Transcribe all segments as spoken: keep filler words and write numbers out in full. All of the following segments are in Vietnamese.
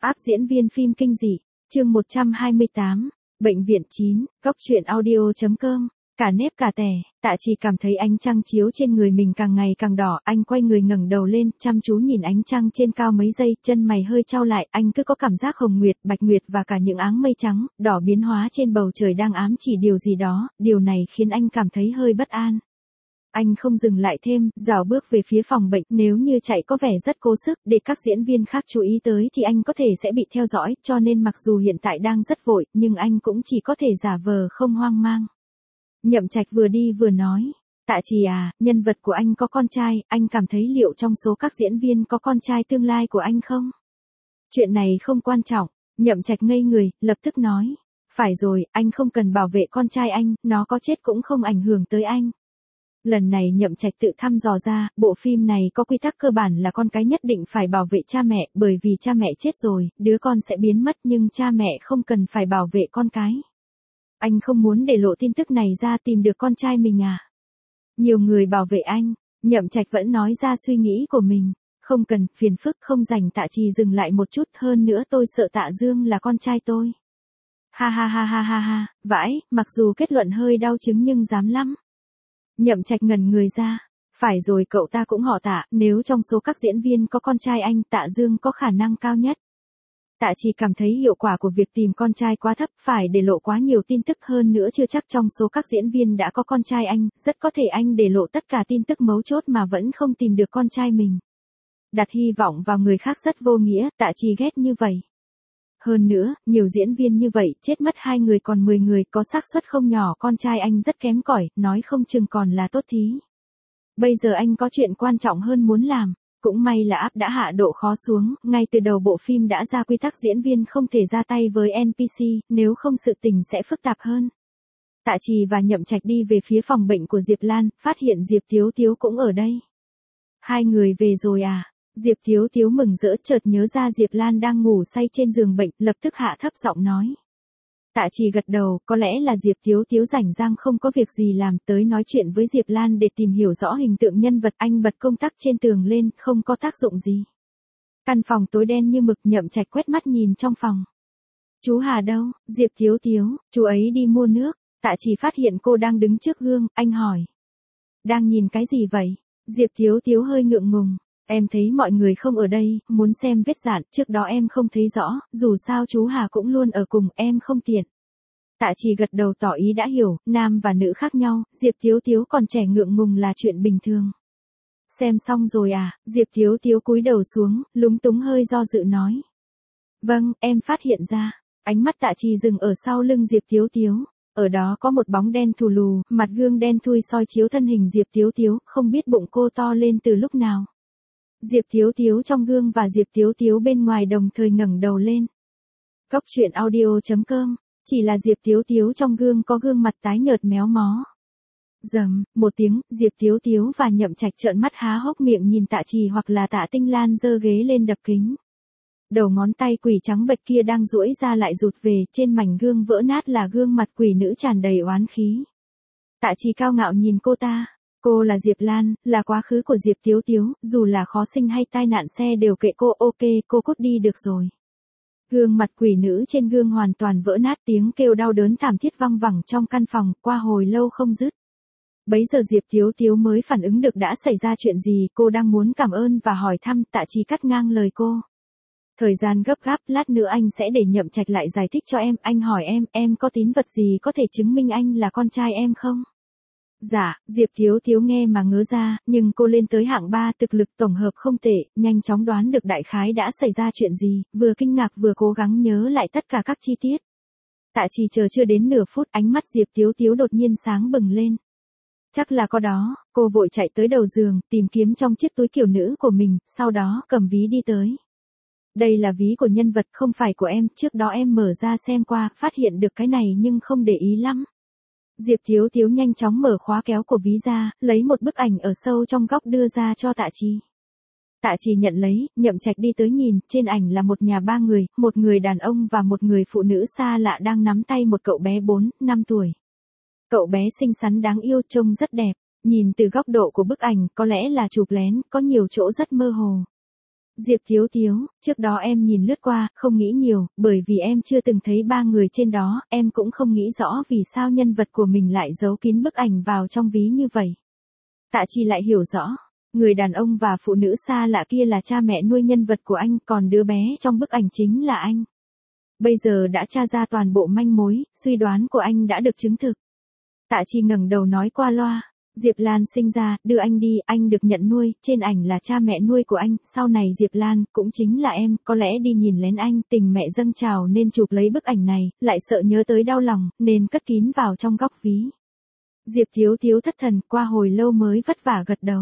Áp diễn viên phim kinh dị, chương một trăm hai mươi tám, Bệnh viện chín, Cốc truyện audio chấm com. Cả nếp cả tẻ, Tạ Trì cảm thấy ánh trăng chiếu trên người mình càng ngày càng đỏ, anh quay người ngẩng đầu lên, chăm chú nhìn ánh trăng trên cao mấy giây, chân mày hơi chau lại, anh cứ có cảm giác hồng nguyệt, bạch nguyệt và cả những áng mây trắng, đỏ biến hóa trên bầu trời đang ám chỉ điều gì đó, điều này khiến anh cảm thấy hơi bất an. Anh không dừng lại thêm, rảo bước về phía phòng bệnh, nếu như chạy có vẻ rất cố sức để các diễn viên khác chú ý tới thì anh có thể sẽ bị theo dõi, cho nên mặc dù hiện tại đang rất vội, nhưng anh cũng chỉ có thể giả vờ không hoang mang. Nhậm Trạch vừa đi vừa nói, Tạ Trì à, nhân vật của anh có con trai, anh cảm thấy liệu trong số các diễn viên có con trai tương lai của anh không? Chuyện này không quan trọng, Nhậm Trạch ngây người, lập tức nói, phải rồi, anh không cần bảo vệ con trai anh, nó có chết cũng không ảnh hưởng tới anh. Lần này Nhậm Trạch tự thăm dò ra, bộ phim này có quy tắc cơ bản là con cái nhất định phải bảo vệ cha mẹ, bởi vì cha mẹ chết rồi, đứa con sẽ biến mất nhưng cha mẹ không cần phải bảo vệ con cái. Anh không muốn để lộ tin tức này ra tìm được con trai mình à? Nhiều người bảo vệ anh, Nhậm Trạch vẫn nói ra suy nghĩ của mình. Không cần, phiền phức, không rảnh. Tạ Trì dừng lại một chút, hơn nữa tôi sợ Tạ Dương là con trai tôi. Ha ha ha ha ha ha, vãi, mặc dù kết luận hơi đau chứng nhưng dám lắm. Nhậm Trạch ngẩn người ra. Phải rồi, cậu ta cũng họ Tạ, nếu trong số các diễn viên có con trai anh, Tạ Dương có khả năng cao nhất. Tạ Trì cảm thấy hiệu quả của việc tìm con trai quá thấp, phải để lộ quá nhiều tin tức, hơn nữa chưa chắc trong số các diễn viên đã có con trai anh, rất có thể anh để lộ tất cả tin tức mấu chốt mà vẫn không tìm được con trai mình. Đặt hy vọng vào người khác rất vô nghĩa, Tạ Trì ghét như vậy. Hơn nữa, nhiều diễn viên như vậy, chết mất hai người còn mười người, có xác suất không nhỏ con trai anh rất kém cỏi, nói không chừng còn là tốt thí. Bây giờ anh có chuyện quan trọng hơn muốn làm. Cũng may là áp đã hạ độ khó xuống, ngay từ đầu bộ phim đã ra quy tắc diễn viên không thể ra tay với en pê xê, nếu không sự tình sẽ phức tạp hơn. Tạ Trì và Nhậm Trạch đi về phía phòng bệnh của Diệp Lan, phát hiện Diệp Tiếu Tiếu cũng ở đây. Hai người về rồi à? Diệp Tiếu Tiếu mừng rỡ, chợt nhớ ra Diệp Lan đang ngủ say trên giường bệnh, lập tức hạ thấp giọng nói. Tạ Trì gật đầu, có lẽ là Diệp Tiếu Tiếu rảnh rang không có việc gì làm, tới nói chuyện với Diệp Lan để tìm hiểu rõ hình tượng nhân vật. Anh bật công tắc trên tường lên, không có tác dụng gì. Căn phòng tối đen như mực, Nhậm Trạch quét mắt nhìn trong phòng. Chú Hà đâu? Diệp Tiếu Tiếu, chú ấy đi mua nước. Tạ Trì phát hiện cô đang đứng trước gương, anh hỏi. Đang nhìn cái gì vậy? Diệp Tiếu Tiếu hơi ngượng ngùng. Em thấy mọi người không ở đây, muốn xem vết dạn, trước đó em không thấy rõ, dù sao chú Hà cũng luôn ở cùng, em không tiện. Tạ Trì gật đầu tỏ ý đã hiểu, nam và nữ khác nhau, Diệp Tiếu Tiếu còn trẻ ngượng ngùng là chuyện bình thường. Xem xong rồi à? Diệp Tiếu Tiếu cúi đầu xuống, lúng túng hơi do dự nói. Vâng, em phát hiện ra. Ánh mắt Tạ Trì dừng ở sau lưng Diệp Tiếu Tiếu. Ở đó có một bóng đen thù lù, mặt gương đen thui soi chiếu thân hình Diệp Tiếu Tiếu, không biết bụng cô to lên từ lúc nào. Diệp Tiếu Tiếu trong gương và Diệp Tiếu Tiếu bên ngoài đồng thời ngẩng đầu lên. Cốc truyện audio chấm com. Chỉ là Diệp Tiếu Tiếu trong gương có gương mặt tái nhợt méo mó. Rầm, một tiếng, Diệp Tiếu Tiếu và Nhậm Trạch trợn mắt há hốc miệng nhìn Tạ Trì hoặc là Tạ Tinh Lan giơ ghế lên đập kính. Đầu ngón tay quỷ trắng bệch kia đang duỗi ra lại rụt về, trên mảnh gương vỡ nát là gương mặt quỷ nữ tràn đầy oán khí. Tạ Trì cao ngạo nhìn cô ta. Cô là Diệp Lan, là quá khứ của Diệp Tiếu Tiếu, dù là khó sinh hay tai nạn xe đều kệ cô, ok, cô cút đi được rồi. Gương mặt quỷ nữ trên gương hoàn toàn vỡ nát, tiếng kêu đau đớn thảm thiết văng vẳng trong căn phòng, qua hồi lâu không dứt. Bấy giờ Diệp Tiếu Tiếu mới phản ứng được đã xảy ra chuyện gì, cô đang muốn cảm ơn và hỏi thăm, Tạ Trì cắt ngang lời cô. Thời gian gấp gáp, lát nữa anh sẽ để Nhậm Trạch lại giải thích cho em, anh hỏi em, em có tín vật gì có thể chứng minh anh là con trai em không? Dạ, Diệp Tiếu Tiếu nghe mà ngớ ra, nhưng cô lên tới hạng ba, thực lực tổng hợp không tệ, nhanh chóng đoán được đại khái đã xảy ra chuyện gì, vừa kinh ngạc vừa cố gắng nhớ lại tất cả các chi tiết. Tạ Trì chờ chưa đến nửa phút, ánh mắt Diệp Tiếu Tiếu đột nhiên sáng bừng lên. Chắc là có đó, cô vội chạy tới đầu giường, tìm kiếm trong chiếc túi kiểu nữ của mình, sau đó cầm ví đi tới. Đây là ví của nhân vật, không phải của em, trước đó em mở ra xem qua, phát hiện được cái này nhưng không để ý lắm. Diệp Tiếu Tiếu nhanh chóng mở khóa kéo của ví ra, lấy một bức ảnh ở sâu trong góc đưa ra cho Tạ Trì. Tạ Trì nhận lấy, Nhậm Trạch đi tới nhìn, trên ảnh là một nhà ba người, một người đàn ông và một người phụ nữ xa lạ đang nắm tay một cậu bé bốn, năm tuổi. Cậu bé xinh xắn đáng yêu, trông rất đẹp, nhìn từ góc độ của bức ảnh, có lẽ là chụp lén, có nhiều chỗ rất mơ hồ. Diệp Thiếu Thiếu, trước đó em nhìn lướt qua, không nghĩ nhiều, bởi vì em chưa từng thấy ba người trên đó, em cũng không nghĩ rõ vì sao nhân vật của mình lại giấu kín bức ảnh vào trong ví như vậy. Tạ Chi lại hiểu rõ, người đàn ông và phụ nữ xa lạ kia là cha mẹ nuôi nhân vật của anh, còn đứa bé trong bức ảnh chính là anh. Bây giờ đã tra ra toàn bộ manh mối, suy đoán của anh đã được chứng thực. Tạ Chi ngẩng đầu nói qua loa, Diệp Lan sinh ra, đưa anh đi, anh được nhận nuôi, trên ảnh là cha mẹ nuôi của anh, sau này Diệp Lan, cũng chính là em, có lẽ đi nhìn lén anh, tình mẹ dâng trào nên chụp lấy bức ảnh này, lại sợ nhớ tới đau lòng, nên cất kín vào trong góc ví. Diệp Thiếu Thiếu thất thần, qua hồi lâu mới vất vả gật đầu.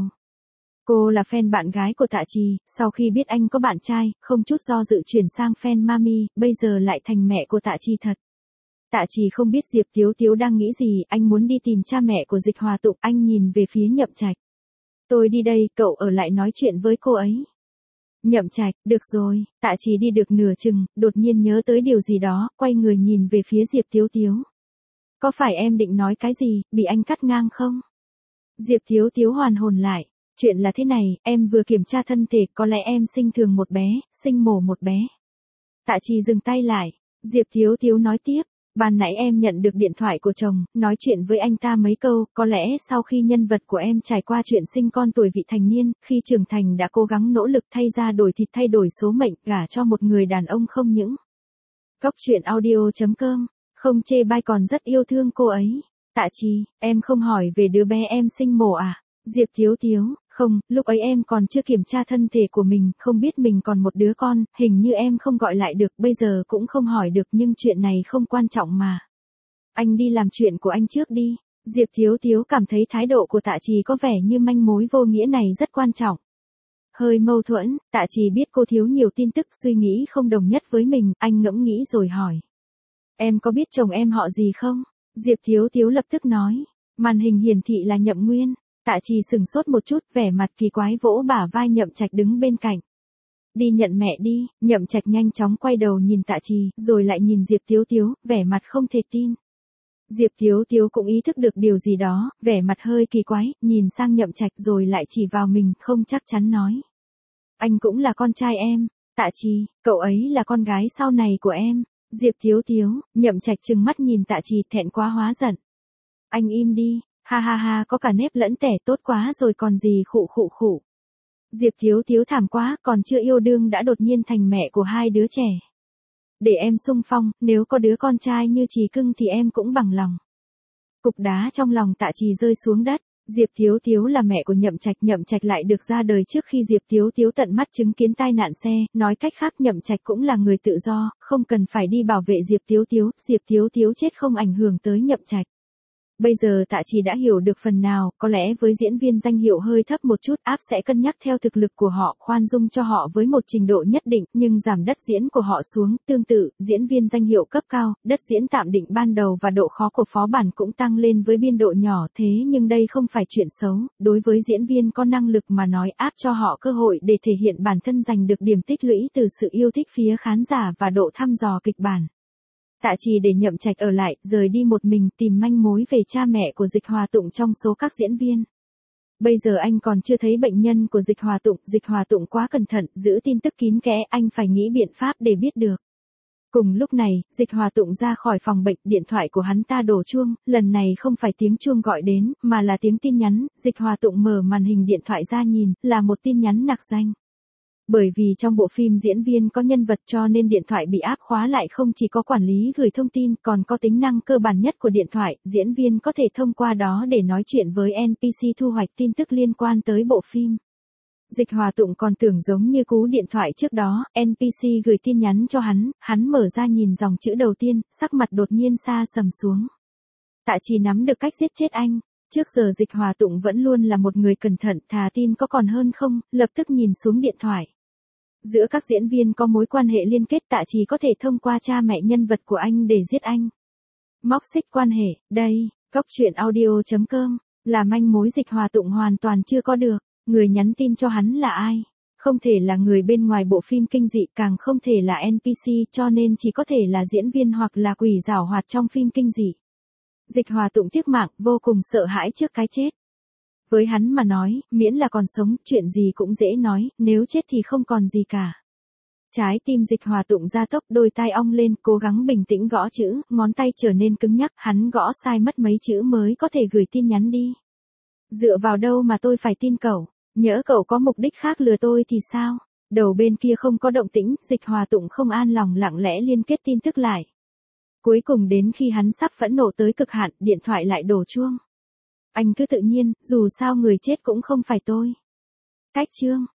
Cô là fan bạn gái của Tạ Trì, sau khi biết anh có bạn trai, không chút do dự chuyển sang fan Mami, bây giờ lại thành mẹ của Tạ Trì thật. Tạ Trì không biết Diệp Thiếu Thiếu đang nghĩ gì, anh muốn đi tìm cha mẹ của Dịch Hòa Tụng, anh nhìn về phía Nhậm Trạch. Tôi đi đây, cậu ở lại nói chuyện với cô ấy. Nhậm Trạch, được rồi, Tạ Trì đi được nửa chừng, đột nhiên nhớ tới điều gì đó, quay người nhìn về phía Diệp Thiếu Thiếu. Có phải em định nói cái gì, bị anh cắt ngang không? Diệp Thiếu Thiếu hoàn hồn lại. Chuyện là thế này, em vừa kiểm tra thân thể, có lẽ em sinh thường một bé, sinh mổ một bé. Tạ Trì dừng tay lại, Diệp Thiếu Thiếu nói tiếp, ban nãy em nhận được điện thoại của chồng, nói chuyện với anh ta mấy câu, có lẽ sau khi nhân vật của em trải qua chuyện sinh con tuổi vị thành niên, khi trưởng thành đã cố gắng nỗ lực thay da đổi thịt thay đổi số mệnh, gả cho một người đàn ông không những. Góc truyện audio chấm com, không chê bai còn rất yêu thương cô ấy. Tạ Trì, em không hỏi về đứa bé em sinh mổ à? Diệp Thiếu Thiếu, không, lúc ấy em còn chưa kiểm tra thân thể của mình, không biết mình còn một đứa con, hình như em không gọi lại được, bây giờ cũng không hỏi được, nhưng chuyện này không quan trọng mà. Anh đi làm chuyện của anh trước đi. Diệp Thiếu Thiếu cảm thấy thái độ của Tạ Trì có vẻ như manh mối vô nghĩa này rất quan trọng. Hơi mâu thuẫn, Tạ Trì biết cô thiếu nhiều tin tức, suy nghĩ không đồng nhất với mình, anh ngẫm nghĩ rồi hỏi. Em có biết chồng em họ gì không? Diệp Thiếu Thiếu lập tức nói. Màn hình hiển thị là Nhậm Nguyên. Tạ Trì sừng sốt một chút, vẻ mặt kỳ quái vỗ bả vai Nhậm Trạch đứng bên cạnh. Đi nhận mẹ đi, Nhậm Trạch nhanh chóng quay đầu nhìn Tạ Trì, rồi lại nhìn Diệp Thiếu Thiếu, vẻ mặt không thể tin. Diệp Thiếu Thiếu cũng ý thức được điều gì đó, vẻ mặt hơi kỳ quái, nhìn sang Nhậm Trạch rồi lại chỉ vào mình, không chắc chắn nói. Anh cũng là con trai em, Tạ Trì, cậu ấy là con gái sau này của em. Diệp Thiếu Thiếu, Nhậm Trạch trừng mắt nhìn Tạ Trì, thẹn quá hóa giận. Anh im đi. Ha ha ha, có cả nếp lẫn tẻ, tốt quá rồi còn gì, khụ khụ khụ. Diệp Thiếu Thiếu thảm quá, còn chưa yêu đương đã đột nhiên thành mẹ của hai đứa trẻ. Để em xung phong, nếu có đứa con trai như Trì cưng thì em cũng bằng lòng. Cục đá trong lòng Tạ Trì rơi xuống đất. Diệp Thiếu Thiếu là mẹ của Nhậm Trạch, Nhậm Trạch lại được ra đời trước khi Diệp Thiếu Thiếu tận mắt chứng kiến tai nạn xe, nói cách khác Nhậm Trạch cũng là người tự do, không cần phải đi bảo vệ Diệp Thiếu Thiếu, Diệp Thiếu Thiếu chết không ảnh hưởng tới Nhậm Trạch. Bây giờ Tạ Trì đã hiểu được phần nào, có lẽ với diễn viên danh hiệu hơi thấp một chút, áp sẽ cân nhắc theo thực lực của họ, khoan dung cho họ với một trình độ nhất định, nhưng giảm đất diễn của họ xuống, tương tự, diễn viên danh hiệu cấp cao, đất diễn tạm định ban đầu và độ khó của phó bản cũng tăng lên với biên độ nhỏ, thế nhưng đây không phải chuyện xấu, đối với diễn viên có năng lực mà nói, áp cho họ cơ hội để thể hiện bản thân, giành được điểm tích lũy từ sự yêu thích phía khán giả và độ thăm dò kịch bản. Tạ Trì để Nhậm Trạch ở lại, rời đi một mình tìm manh mối về cha mẹ của Dịch Hòa Tụng trong số các diễn viên. Bây giờ anh còn chưa thấy bệnh nhân của Dịch Hòa Tụng, Dịch Hòa Tụng quá cẩn thận, giữ tin tức kín kẽ, anh phải nghĩ biện pháp để biết được. Cùng lúc này, Dịch Hòa Tụng ra khỏi phòng bệnh, điện thoại của hắn ta đổ chuông, lần này không phải tiếng chuông gọi đến, mà là tiếng tin nhắn, Dịch Hòa Tụng mở màn hình điện thoại ra nhìn, là một tin nhắn nặc danh. Bởi vì trong bộ phim diễn viên có nhân vật cho nên điện thoại bị áp khóa lại, không chỉ có quản lý gửi thông tin, còn có tính năng cơ bản nhất của điện thoại, diễn viên có thể thông qua đó để nói chuyện với en pê xê thu hoạch tin tức liên quan tới bộ phim. Dịch Hòa Tụng còn tưởng giống như cú điện thoại trước đó, en pê xê gửi tin nhắn cho hắn, hắn mở ra nhìn dòng chữ đầu tiên, sắc mặt đột nhiên xa sầm xuống. Tạ Trì nắm được cách giết chết anh. Trước giờ Dịch Hòa Tụng vẫn luôn là một người cẩn thận, thà tin có còn hơn không, lập tức nhìn xuống điện thoại. Giữa các diễn viên có mối quan hệ liên kết, Tạ Trì có thể thông qua cha mẹ nhân vật của anh để giết anh. Móc xích quan hệ, đây, góc truyện audio chấm com, là manh mối Dịch Hòa Tụng hoàn toàn chưa có được. Người nhắn tin cho hắn là ai? Không thể là người bên ngoài bộ phim kinh dị, càng không thể là en pê xê, cho nên chỉ có thể là diễn viên hoặc là quỷ giảo hoạt trong phim kinh dị. Dịch Hòa Tụng tiếc mạng, vô cùng sợ hãi trước cái chết. Với hắn mà nói, miễn là còn sống, chuyện gì cũng dễ nói, nếu chết thì không còn gì cả. Trái tim Dịch Hòa Tụng gia tốc, đôi tai ong lên, cố gắng bình tĩnh gõ chữ, ngón tay trở nên cứng nhắc, hắn gõ sai mất mấy chữ mới có thể gửi tin nhắn đi. Dựa vào đâu mà tôi phải tin cậu? Nhỡ cậu có mục đích khác lừa tôi thì sao? Đầu bên kia không có động tĩnh, Dịch Hòa Tụng không an lòng lặng lẽ liên kết tin tức lại. Cuối cùng đến khi hắn sắp phẫn nộ tới cực hạn, điện thoại lại đổ chuông. Anh cứ tự nhiên, dù sao người chết cũng không phải tôi. Cách chương.